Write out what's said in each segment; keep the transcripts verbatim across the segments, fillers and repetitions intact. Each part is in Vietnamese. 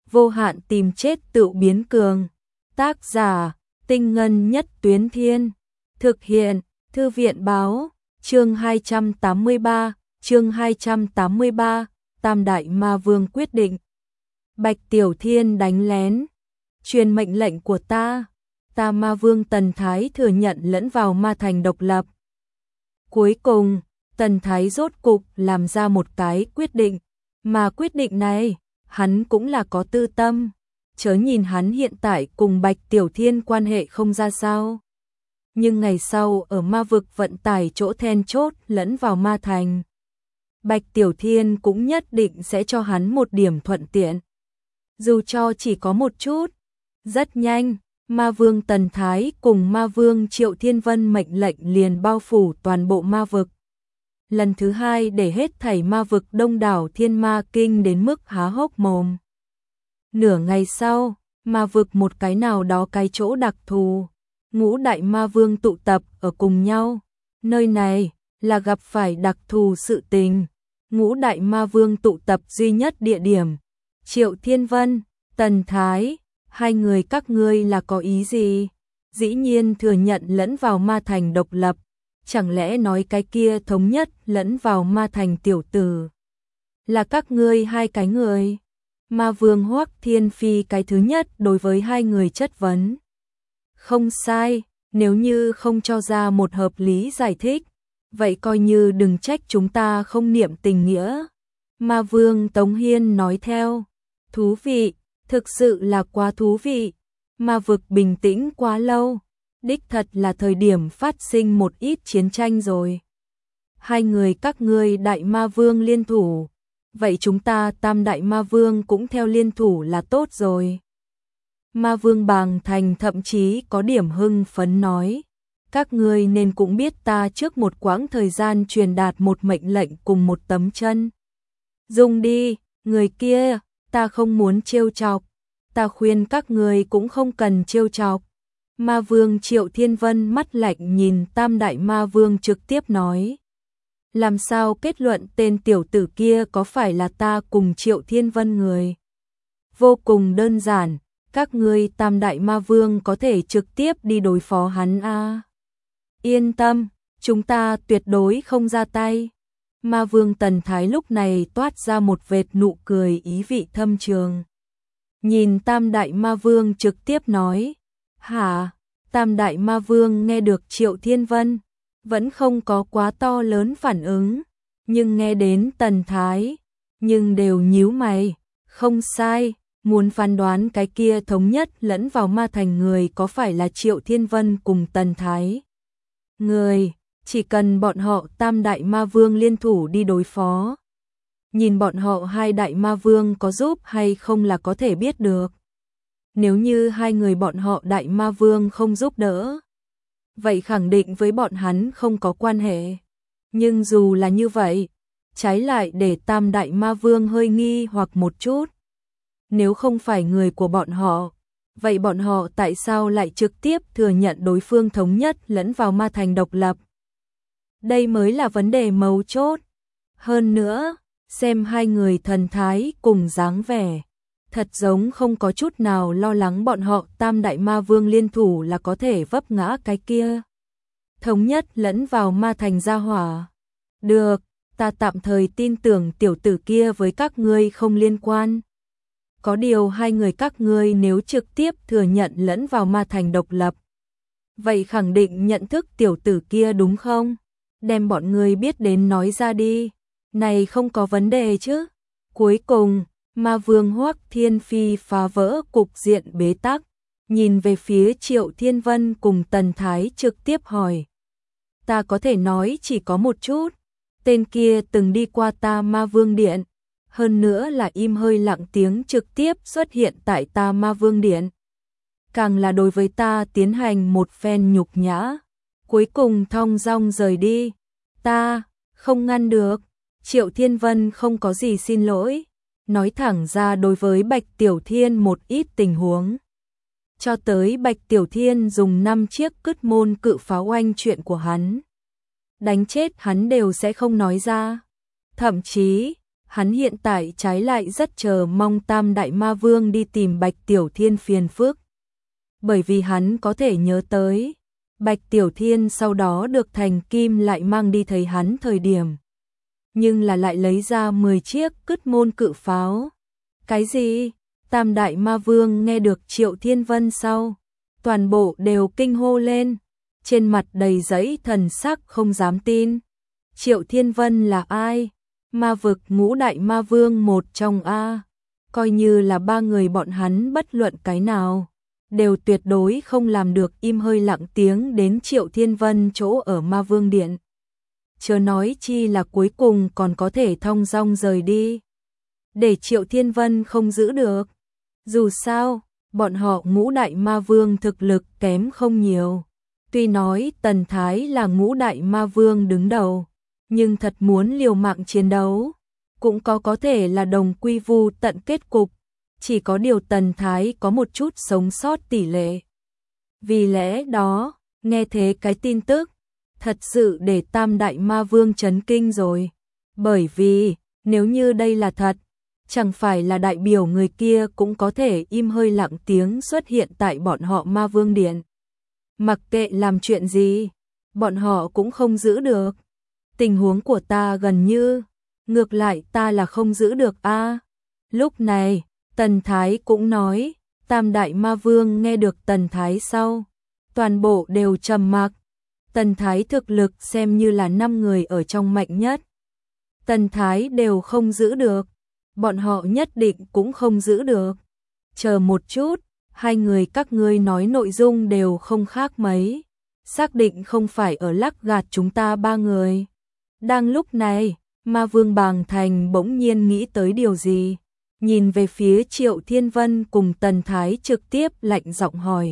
vô hạn tìm chết tự biến cường. Tác giả, Tinh Ngân Nhất Tuyến Thiên. Thực hiện, Thư viện Báo. Chương hai trăm tám mươi ba, chương hai trăm tám mươi ba, Tam Đại Ma Vương quyết định. Bạch Tiểu Thiên đánh lén. Truyền mệnh lệnh của ta. Ta Ma Vương Tần Thái thừa nhận lẫn vào ma thành độc lập. Cuối cùng, Tần Thái rốt cục làm ra một cái quyết định. Mà quyết định này, hắn cũng là có tư tâm. Chớ nhìn hắn hiện tại cùng Bạch Tiểu Thiên quan hệ không ra sao. Nhưng ngày sau ở ma vực vận tải chỗ then chốt lẫn vào ma thành. Bạch Tiểu Thiên cũng nhất định sẽ cho hắn một điểm thuận tiện. Dù cho chỉ có một chút. Rất nhanh, Ma Vương Tần Thái cùng Ma Vương Triệu Thiên Vân mệnh lệnh liền bao phủ toàn bộ ma vực. Lần thứ hai để hết thảy ma vực đông đảo thiên ma kinh đến mức há hốc mồm. Nửa ngày sau, ma vực một cái nào đó cái chỗ đặc thù. Ngũ đại ma vương tụ tập ở cùng nhau. Nơi này là gặp phải đặc thù sự tình. Ngũ đại ma vương tụ tập duy nhất địa điểm. Triệu Thiên Vân, Tần Thái, hai người các ngươi là có ý gì? Dĩ nhiên thừa nhận lẫn vào ma thành độc lập. Chẳng lẽ nói cái kia thống nhất lẫn vào ma thành tiểu tử? Là các ngươi hai cái người? Ma Vương Hoắc Thiên Phi cái thứ nhất đối với hai người chất vấn. Không sai, nếu như không cho ra một hợp lý giải thích, vậy coi như đừng trách chúng ta không niệm tình nghĩa. Ma Vương Tống Hiên nói theo. Thú vị, thực sự là quá thú vị. Ma vực bình tĩnh quá lâu, đích thật là thời điểm phát sinh một ít chiến tranh rồi. Hai người các ngươi đại ma vương liên thủ, vậy chúng ta tam đại ma vương cũng theo liên thủ là tốt rồi. Ma Vương Bàng Thành thậm chí có điểm hưng phấn nói, các ngươi nên cũng biết ta trước một quãng thời gian truyền đạt một mệnh lệnh cùng một tấm chân. Dùng đi, người kia, ta không muốn trêu chọc, ta khuyên các ngươi cũng không cần trêu chọc. Ma Vương Triệu Thiên Vân mắt lạnh nhìn tam đại ma vương trực tiếp nói. Làm sao kết luận tên tiểu tử kia có phải là ta cùng Triệu Thiên Vân người? Vô cùng đơn giản. Các ngươi tam đại ma vương có thể trực tiếp đi đối phó hắn a. À. Yên tâm, chúng ta tuyệt đối không ra tay. Ma Vương Tần Thái lúc này toát ra một vệt nụ cười ý vị thâm trường. Nhìn tam đại ma vương trực tiếp nói. Hả? Tam đại ma vương nghe được Triệu Thiên Vân, vẫn không có quá to lớn phản ứng. Nhưng nghe đến Tần Thái, nhưng đều nhíu mày. Không sai. Muốn phán đoán cái kia thống nhất lẫn vào ma thành người có phải là Triệu Thiên Vân cùng Tần Thái. Người, chỉ cần bọn họ tam đại ma vương liên thủ đi đối phó. Nhìn bọn họ hai đại ma vương có giúp hay không là có thể biết được. Nếu như hai người bọn họ đại ma vương không giúp đỡ, vậy khẳng định với bọn hắn không có quan hệ. Nhưng dù là như vậy, trái lại để tam đại ma vương hơi nghi hoặc một chút. Nếu không phải người của bọn họ, vậy bọn họ tại sao lại trực tiếp thừa nhận đối phương thống nhất lẫn vào ma thành độc lập? Đây mới là vấn đề mấu chốt. Hơn nữa, xem hai người thần thái cùng dáng vẻ, thật giống không có chút nào lo lắng bọn họ tam đại ma vương liên thủ là có thể vấp ngã cái kia. Thống nhất lẫn vào ma thành gia hỏa. Được, ta tạm thời tin tưởng tiểu tử kia với các ngươi không liên quan. Có điều hai người các ngươi nếu trực tiếp thừa nhận lẫn vào ma thành độc lập, vậy khẳng định nhận thức tiểu tử kia đúng không? Đem bọn ngươi biết đến nói ra đi. Này không có vấn đề chứ? Cuối cùng, Ma Vương Hoắc Thiên Phi phá vỡ cục diện bế tắc, nhìn về phía Triệu Thiên Vân cùng Tần Thái trực tiếp hỏi. Ta có thể nói chỉ có một chút. Tên kia từng đi qua ta Ma Vương Điện. Hơn nữa là im hơi lặng tiếng trực tiếp xuất hiện tại ta Ma Vương Điện. Càng là đối với ta tiến hành một phen nhục nhã. Cuối cùng thong dong rời đi. Ta, không ngăn được. Triệu Thiên Vân không có gì xin lỗi. Nói thẳng ra đối với Bạch Tiểu Thiên một ít tình huống. Cho tới Bạch Tiểu Thiên dùng năm chiếc cứt môn cự pháo oanh chuyện của hắn. Đánh chết hắn đều sẽ không nói ra. Thậm chí, Hắn hiện tại trái lại rất chờ mong Tam Đại Ma Vương đi tìm Bạch Tiểu Thiên phiền phức. Bởi vì hắn có thể nhớ tới, Bạch Tiểu Thiên sau đó được Thành Kim lại mang đi thấy hắn thời điểm. Nhưng là lại lấy ra mười chiếc cứt môn cự pháo. Cái gì? Tam Đại Ma Vương nghe được Triệu Thiên Vân sau, toàn bộ đều kinh hô lên, trên mặt đầy giấy thần sắc không dám tin. Triệu Thiên Vân là ai? Ma vực ngũ đại ma vương một trong A. Coi như là ba người bọn hắn bất luận cái nào, đều tuyệt đối không làm được im hơi lặng tiếng đến Triệu Thiên Vân chỗ ở Ma Vương Điện. Chớ nói chi là cuối cùng còn có thể thong dong rời đi. Để Triệu Thiên Vân không giữ được. Dù sao, bọn họ ngũ đại ma vương thực lực kém không nhiều. Tuy nói Tần Thái là ngũ đại ma vương đứng đầu, nhưng thật muốn liều mạng chiến đấu, cũng có có thể là đồng quy vu tận kết cục. Chỉ có điều Tần Thái có một chút sống sót tỷ lệ. Vì lẽ đó, nghe thế cái tin tức, thật sự để Tam Đại Ma Vương chấn kinh rồi. Bởi vì, nếu như đây là thật, chẳng phải là đại biểu người kia cũng có thể im hơi lặng tiếng xuất hiện tại bọn họ Ma Vương Điện. Mặc kệ làm chuyện gì, bọn họ cũng không giữ được. Tình huống của ta gần như, ngược lại ta là không giữ được a. Lúc này, Tần Thái cũng nói, Tam Đại Ma Vương nghe được Tần Thái sau, toàn bộ đều trầm mặc. Tần Thái thực lực xem như là năm người ở trong mạnh nhất. Tần Thái đều không giữ được, bọn họ nhất định cũng không giữ được. Chờ một chút, hai người các ngươi nói nội dung đều không khác mấy, xác định không phải ở lắc gạt chúng ta ba người. Đang lúc này, Ma Vương Bàng Thành bỗng nhiên nghĩ tới điều gì, nhìn về phía Triệu Thiên Vân cùng Tần Thái trực tiếp lạnh giọng hỏi.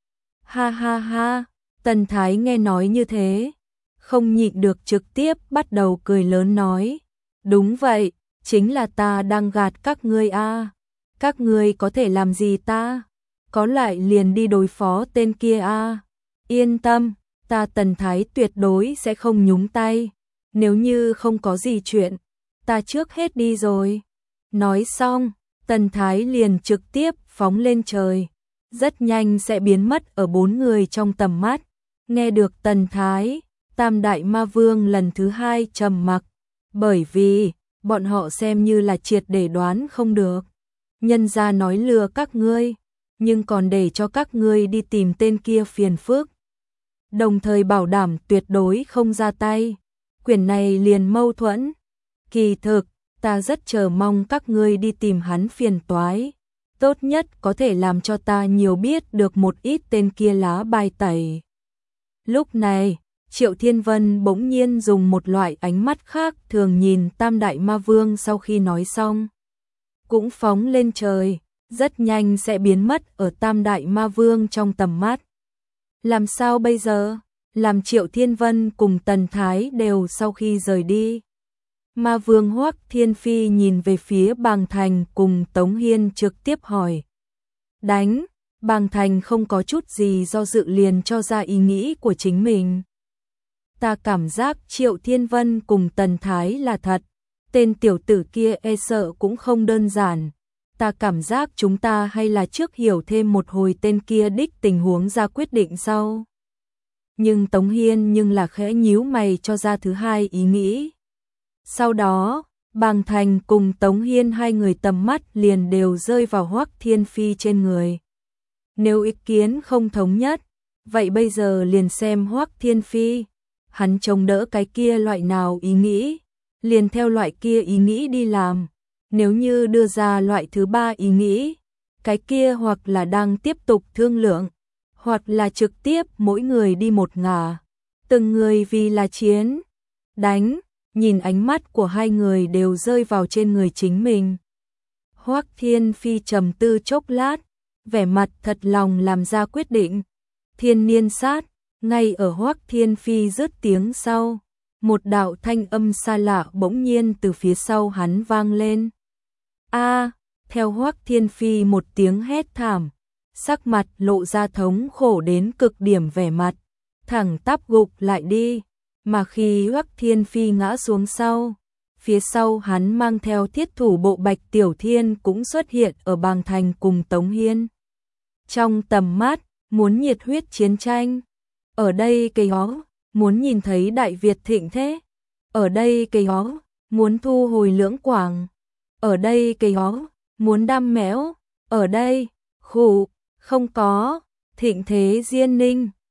Ha ha ha, Tần Thái nghe nói như thế, không nhịn được trực tiếp bắt đầu cười lớn nói. Đúng vậy, chính là ta đang gạt các ngươi a. Các ngươi có thể làm gì ta? Có lại liền đi đối phó tên kia a. Yên tâm, ta Tần Thái tuyệt đối sẽ không nhúng tay. Nếu như không có gì chuyện, ta trước hết đi rồi. Nói xong, Tần Thái liền trực tiếp phóng lên trời, rất nhanh sẽ biến mất ở bốn người trong tầm mắt. Nghe được Tần Thái, Tam Đại Ma Vương lần thứ hai trầm mặc, bởi vì bọn họ xem như là triệt để đoán không được. Nhân gia nói lừa các ngươi, nhưng còn để cho các ngươi đi tìm tên kia phiền phức. Đồng thời bảo đảm tuyệt đối không ra tay. Quyển này liền mâu thuẫn. Kỳ thực, ta rất chờ mong các ngươi đi tìm hắn phiền toái. Tốt nhất có thể làm cho ta nhiều biết được một ít tên kia lá bài tẩy. Lúc này, Triệu Thiên Vân bỗng nhiên dùng một loại ánh mắt khác thường nhìn Tam Đại Ma Vương sau khi nói xong. Cũng phóng lên trời, rất nhanh sẽ biến mất ở Tam Đại Ma Vương trong tầm mắt. Làm sao bây giờ? Làm Triệu Thiên Vân cùng Tần Thái đều sau khi rời đi. Ma Vương Hoắc Thiên Phi nhìn về phía Bàng Thành cùng Tống Hiên trực tiếp hỏi. Đánh, Bàng Thành không có chút gì do dự liền cho ra ý nghĩ của chính mình. Ta cảm giác Triệu Thiên Vân cùng Tần Thái là thật, tên tiểu tử kia e sợ cũng không đơn giản. Ta cảm giác chúng ta hay là trước hiểu thêm một hồi tên kia đích tình huống ra quyết định sau. Nhưng Tống Hiên nhưng là khẽ nhíu mày cho ra thứ hai ý nghĩ. Sau đó, Bàng Thành cùng Tống Hiên hai người tầm mắt liền đều rơi vào Hoắc Thiên Phi trên người. Nếu ý kiến không thống nhất, vậy bây giờ liền xem Hoắc Thiên Phi, hắn chống đỡ cái kia loại nào ý nghĩ, liền theo loại kia ý nghĩ đi làm. Nếu như đưa ra loại thứ ba ý nghĩ, cái kia hoặc là đang tiếp tục thương lượng, hoặc là trực tiếp mỗi người đi một ngả, từng người vì là chiến, đánh. Nhìn ánh mắt của hai người đều rơi vào trên người chính mình. Hoắc Thiên Phi trầm tư chốc lát, vẻ mặt thật lòng làm ra quyết định. Thiên niên sát, ngay ở Hoắc Thiên Phi dứt tiếng sau, một đạo thanh âm xa lạ bỗng nhiên từ phía sau hắn vang lên. A, theo Hoắc Thiên Phi một tiếng hét thảm, sắc mặt lộ ra thống khổ đến cực điểm vẻ mặt, thẳng tắp gục lại đi. Mà khi Hoắc Thiên Phi ngã xuống sau, phía sau hắn mang theo thiết thủ bộ Bạch Tiểu Thiên cũng xuất hiện ở Bàng Thành cùng Tống Hiên. Trong tầm mắt, muốn nhiệt huyết chiến tranh. Ở đây cây hó, muốn nhìn thấy Đại Việt thịnh thế. Ở đây cây hó, muốn thu hồi Lưỡng Quảng. Ở đây cây hó, muốn đam mẽo. Ở đây, khủ, không có, thịnh thế Diên Ninh.